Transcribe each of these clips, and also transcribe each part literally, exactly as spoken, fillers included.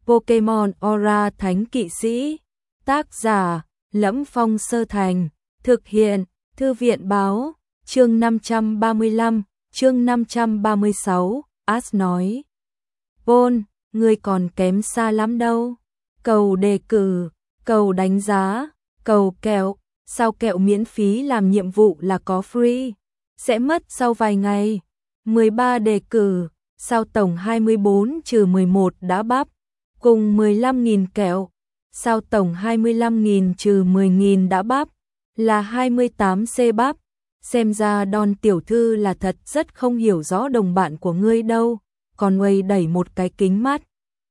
Pokemon Aura Thánh Kỵ Sĩ. Tác giả Lẫm Phong Sơ Thành. Thực hiện Thư viện Báo. Chương năm trăm ba mươi lăm, chương năm trăm ba mươi sáu. Ash nói: Paul, ngươi còn kém xa lắm đâu. Cầu đề cử, cầu đánh giá, cầu kẹo. Sao kẹo miễn phí làm nhiệm vụ là có free? Sẽ mất sau vài ngày. mười ba đề cử, sao tổng hai mươi bốn trừ mười một đã bắp, cùng mười lăm nghìn kẹo. Sao tổng hai mươi lăm nghìn trừ mười nghìn đã bắp, là hai mươi tám C bắp. Xem ra Don tiểu thư là thật rất không hiểu rõ đồng bạn của ngươi đâu. Còn Wei đẩy một cái kính mắt.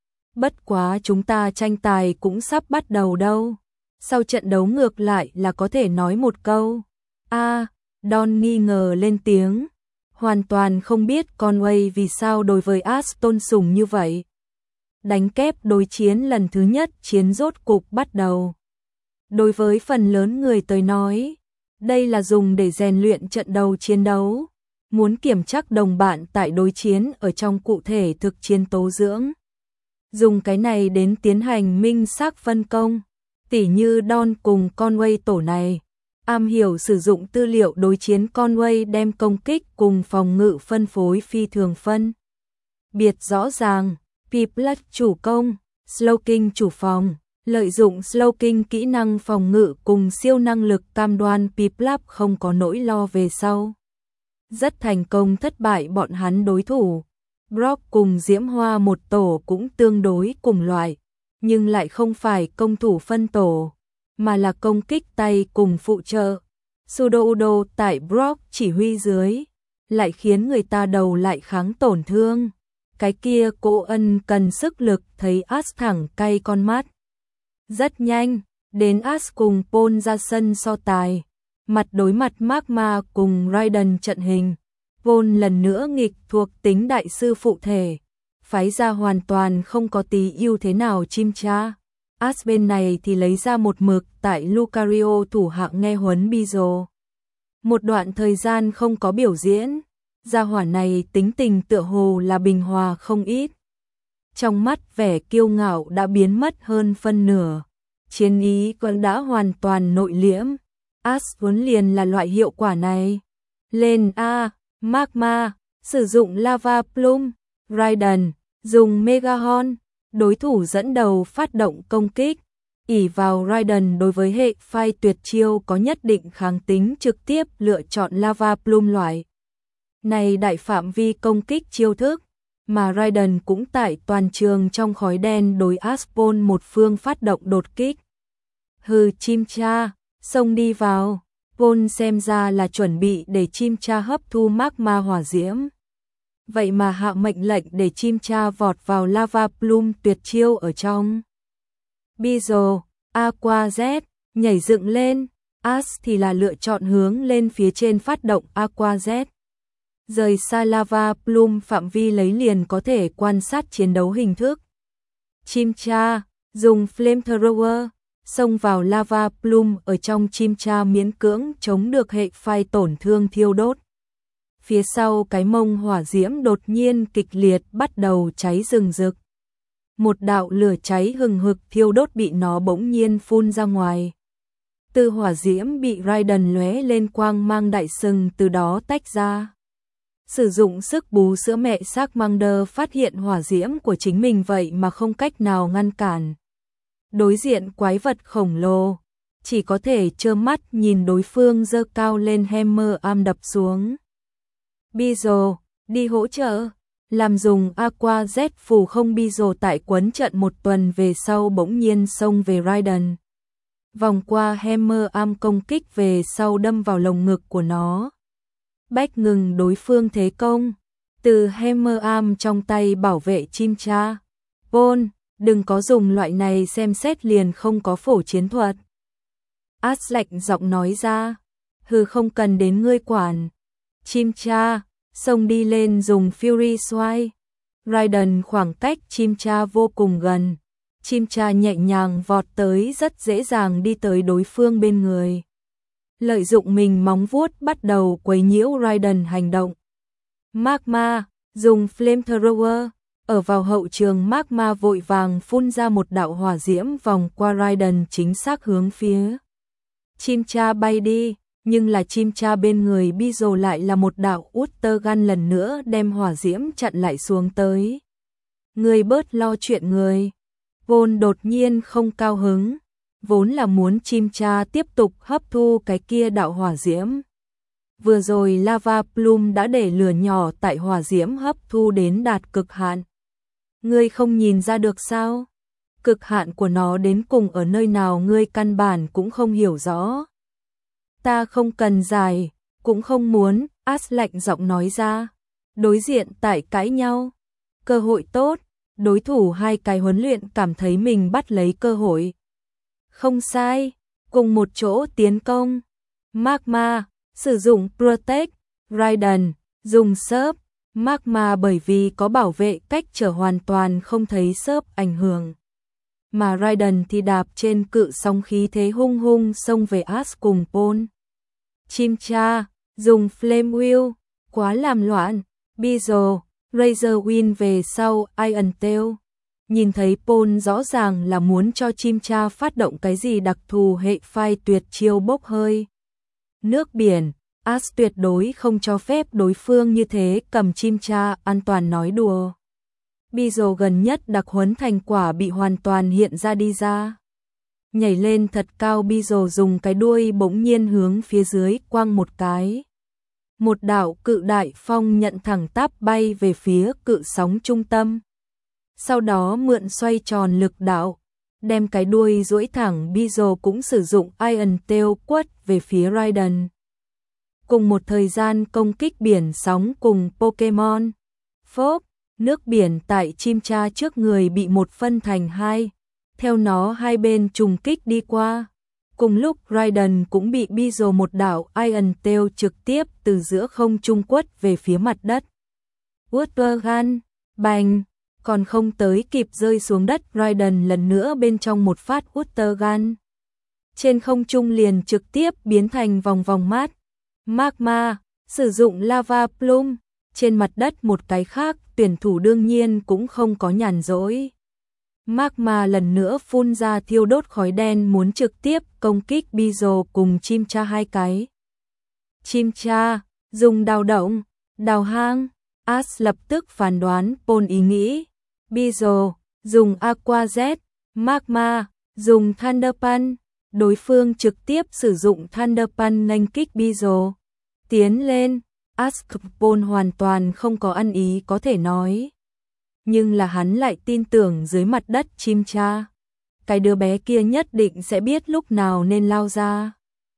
Bất quá chúng ta tranh tài cũng sắp bắt đầu đâu. Sau trận đấu ngược lại là có thể nói một câu. A, à, Don nghi ngờ lên tiếng. Hoàn toàn không biết Conway vì sao đối với Ash tôn sùng như vậy. Đánh kép đối chiến lần thứ nhất, chiến rốt cục bắt đầu. Đối với phần lớn người tới nói, đây là dùng để rèn luyện trận đầu chiến đấu. Muốn kiểm chắc đồng bạn tại đối chiến ở trong cụ thể thực chiến tố dưỡng. Dùng cái này đến tiến hành minh xác phân công. Tỉ như Don cùng Conway tổ này, am hiểu sử dụng tư liệu đối chiến. Conway đem công kích cùng phòng ngự phân phối phi thường phân biệt rõ ràng. Pipluck chủ công, Slowking chủ phòng, lợi dụng Slowking kỹ năng phòng ngự cùng siêu năng lực cam đoan Pipluck không có nỗi lo về sau. Rất thành công thất bại bọn hắn đối thủ. Brock cùng Diễm Hoa một tổ cũng tương đối cùng loại, nhưng lại không phải công thủ phân tổ, mà là công kích tay cùng phụ trợ. Sudoudo tại Brock chỉ huy dưới, lại khiến người ta đầu lại kháng tổn thương. Cái kia Cô Ân cần sức lực thấy Ash thẳng cay con mắt. Rất nhanh, đến Ash cùng Paul ra sân so tài. Mặt đối mặt Magma cùng Raiden trận hình. Paul lần nữa nghịch thuộc tính đại sư phụ thể. Phái ra hoàn toàn không có tí ưu thế nào chim cha. Ash bên này thì lấy ra một mực tại Lucario thủ hạng nghe huấn Bizo. Một đoạn thời gian không có biểu diễn. Gia hỏa này tính tình tựa hồ là bình hòa không ít. Trong mắt vẻ kiêu ngạo đã biến mất hơn phân nửa. Chiến ý còn đã hoàn toàn nội liễm. Ash vốn liền là loại hiệu quả này. Lên A, Magma, sử dụng Lava Plume, Raiden, dùng Megahorn, đối thủ dẫn đầu phát động công kích. Ỷ vào Raiden đối với hệ phai tuyệt chiêu có nhất định kháng tính, trực tiếp lựa chọn Lava Plume loại này đại phạm vi công kích chiêu thức, mà Raiden cũng tại toàn trường trong khói đen đối Aspon một phương phát động đột kích. Hừ, chim cha, xông đi vào. Paul xem ra là chuẩn bị để chim cha hấp thu magma hỏa diễm. Vậy mà hạ mệnh lệnh để chim cha vọt vào Lava Plume tuyệt chiêu ở trong. Bizo, Aqua Z, nhảy dựng lên. Ash thì là lựa chọn hướng lên phía trên phát động Aqua Z. Rời xa Lava Plume phạm vi lấy liền có thể quan sát chiến đấu hình thức. Chim cha, dùng Flamethrower, xông vào Lava Plume ở trong. Chim cha miễn cưỡng chống được hệ phai tổn thương thiêu đốt. Phía sau cái mông hỏa diễm đột nhiên kịch liệt bắt đầu cháy rừng rực. Một đạo lửa cháy hừng hực thiêu đốt bị nó bỗng nhiên phun ra ngoài. Từ hỏa diễm bị Raiden lóe lên quang mang đại sừng từ đó tách ra. Sử dụng sức bú sữa mẹ Charmander phát hiện hỏa diễm của chính mình vậy mà không cách nào ngăn cản. Đối diện quái vật khổng lồ, chỉ có thể trơ mắt nhìn đối phương giơ cao lên hammer arm đập xuống. Bizo, đi hỗ trợ. Làm dùng Aqua Z phù không. Bizo tại quấn trận một tuần về sau bỗng nhiên xông về Raiden. Vòng qua hammer arm công kích về sau đâm vào lồng ngực của nó. Bách ngừng đối phương thế công. Từ hammer arm trong tay bảo vệ chim cha. Paul, đừng có dùng loại này, xem xét liền không có phổ chiến thuật. Ash lạnh giọng nói ra. Hừ, không cần đến ngươi quản. Chim cha, xông đi lên dùng Fury Sway. Raiden khoảng cách chim cha vô cùng gần. Chim cha nhẹ nhàng vọt tới, rất dễ dàng đi tới đối phương bên người. Lợi dụng mình móng vuốt bắt đầu quấy nhiễu Raiden hành động. Magma, dùng Flamethrower, Ở vào hậu trường, Magma vội vàng phun ra một đạo hỏa diễm vòng qua Raiden, chính xác hướng phía Chimcha bay đi, nhưng là Chimcha bên người Bizo lại là một đạo Utter Gun lần nữa đem hỏa diễm chặn lại xuống tới. Người bớt lo chuyện người. Vốn đột nhiên không cao hứng, vốn là muốn Chimcha tiếp tục hấp thu cái kia đạo hỏa diễm. Vừa rồi Lava Plume đã để lửa nhỏ tại hỏa diễm hấp thu đến đạt cực hạn. Ngươi không nhìn ra được sao? Cực hạn của nó đến cùng ở nơi nào ngươi căn bản cũng không hiểu rõ. Ta không cần giải, cũng không muốn, As lạnh giọng nói ra. Đối diện tại cãi nhau. Cơ hội tốt, đối thủ hai cái huấn luyện cảm thấy mình bắt lấy cơ hội. Không sai, cùng một chỗ tiến công. Magma, sử dụng Protect, Raiden, dùng Surf. Magma bởi vì có bảo vệ cách trở hoàn toàn không thấy Surf ảnh hưởng. Mà Raiden thì đạp trên cự sóng khí thế hung hung xông về As cùng Paul. Chimcha, dùng Flame Wheel, quá làm loạn. Bizo, Razor Wind về sau Iron Tail. Nhìn thấy Paul rõ ràng là muốn cho Chimcha phát động cái gì đặc thù hệ phai tuyệt chiêu bốc hơi. Nước biển, As tuyệt đối không cho phép đối phương như thế cầm Chimcha, an toàn nói đùa. Bizo gần nhất đặc huấn thành quả bị hoàn toàn hiện ra đi ra. Nhảy lên thật cao, Bizo dùng cái đuôi bỗng nhiên hướng phía dưới quăng một cái. Một đạo cự đại phong nhận thẳng tắp bay về phía cự sóng trung tâm. Sau đó mượn xoay tròn lực đạo, đem cái đuôi duỗi thẳng. Bizo cũng sử dụng Iron Tail quất về phía Raiden. Cùng một thời gian công kích biển sóng cùng Pokemon. Phốp, nước biển tại Chimcha trước người bị một phân thành hai. Theo nó hai bên trùng kích đi qua. Cùng lúc Raiden cũng bị Bizo một đạo Iron Tail trực tiếp từ giữa không trung quất về phía mặt đất. Utter Gun, bành, còn không tới kịp rơi xuống đất, Raiden lần nữa bên trong một phát Utter Gun. Trên không trung liền trực tiếp biến thành vòng vòng mát. Magma, sử dụng Lava Plume, trên mặt đất một cái khác, tuyển thủ đương nhiên cũng không có nhàn rỗi. Magma lần nữa phun ra thiêu đốt khói đen muốn trực tiếp công kích Bizo cùng Chimcha hai cái. Chimcha, dùng đào động, đào hang, As lập tức phán đoán Paul ý nghĩ. Bizo, dùng Aqua Jet, Magma, dùng Thunder Punch, đối phương trực tiếp sử dụng Thunder Punch nghênh kích Bizo. Tiến lên, As Paul hoàn toàn không có ăn ý có thể nói. Nhưng là hắn lại tin tưởng dưới mặt đất Chimcha. Cái đứa bé kia nhất định sẽ biết lúc nào nên lao ra.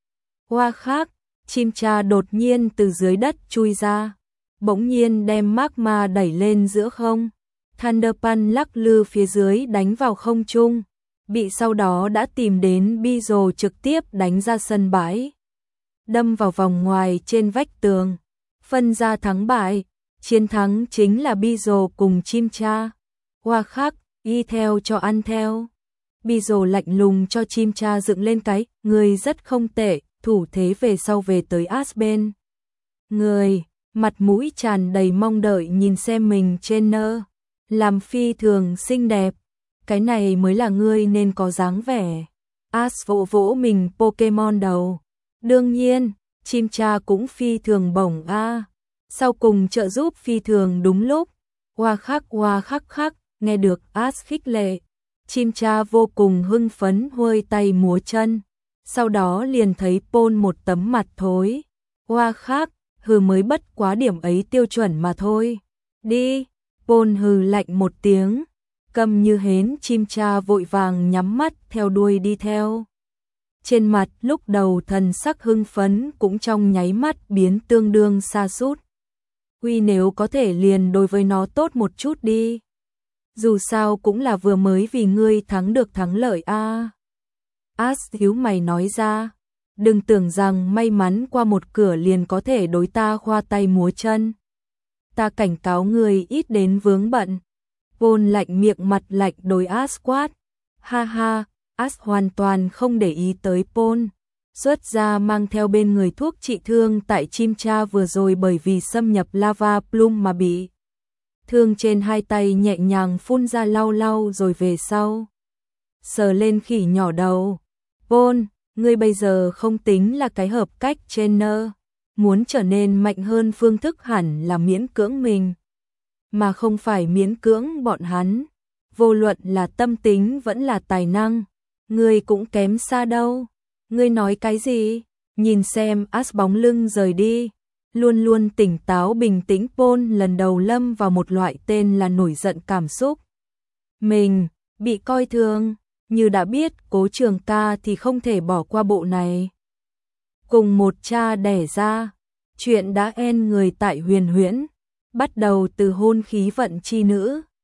Hoa khác, Chimcha đột nhiên từ dưới đất chui ra. Bỗng nhiên đem Magma đẩy lên giữa không. Thunder Punch lắc lư phía dưới đánh vào không trung. Bị sau đó đã tìm đến Bizo trực tiếp đánh ra sân bãi. Đâm vào vòng ngoài trên vách tường. Phân ra thắng bại. Chiến thắng chính là Bizo cùng Chimcha. Hoa khác, y theo cho ăn theo. Bizo lạnh lùng cho Chimcha dựng lên cái, người rất không tệ, thủ thế về sau về tới As bên. Người, mặt mũi tràn đầy mong đợi nhìn xem mình trên nơ. Làm phi thường xinh đẹp. Cái này mới là ngươi nên có dáng vẻ. As vỗ vỗ mình Pokemon đầu. Đương nhiên, Chimcha cũng phi thường bổng a. À. Sau cùng trợ giúp phi thường đúng lúc. Hoa khắc hoa khắc khắc, nghe được As khích lệ. Chimcha vô cùng hưng phấn huôi tay múa chân. Sau đó liền thấy Paul một tấm mặt thối. Hoa khắc, hừ mới bất quá điểm ấy tiêu chuẩn mà thôi. Đi, Paul hừ lạnh một tiếng. Cầm như hến, Chimcha vội vàng nhắm mắt theo đuôi đi theo. Trên mặt lúc đầu thần sắc hưng phấn cũng trong nháy mắt biến tương đương sa sút. Huy nếu có thể liền đối với nó tốt một chút đi. Dù sao cũng là vừa mới vì ngươi thắng được thắng lợi a. À. As hiếu mày nói ra, đừng tưởng rằng may mắn qua một cửa liền có thể đối ta khoa tay múa chân. Ta cảnh cáo ngươi ít đến vướng bận. Paul lạnh miệng mặt lạnh đối As quát. Ha ha, As hoàn toàn không để ý tới Paul. Xuất ra mang theo bên người thuốc trị thương tại Chimcha vừa rồi bởi vì xâm nhập Lava Plume mà bị thương trên hai tay nhẹ nhàng phun ra lau lau rồi về sau. Sờ lên khỉ nhỏ đầu. Paul, ngươi bây giờ không tính là cái hợp cách trainer. Muốn trở nên mạnh hơn phương thức hẳn là miễn cưỡng mình. Mà không phải miễn cưỡng bọn hắn. Vô luận là tâm tính vẫn là tài năng. Ngươi cũng kém xa đâu. Ngươi nói cái gì? Nhìn xem Ash bóng lưng rời đi. Luôn luôn tỉnh táo bình tĩnh Paul lần đầu lâm vào một loại tên là nổi giận cảm xúc. Mình, bị coi thường, như đã biết Cố Trường Ca thì không thể bỏ qua bộ này. Cùng một cha đẻ ra, chuyện đã en người tại Huyền Huyễn, bắt đầu từ hôn khí vận chi nữ.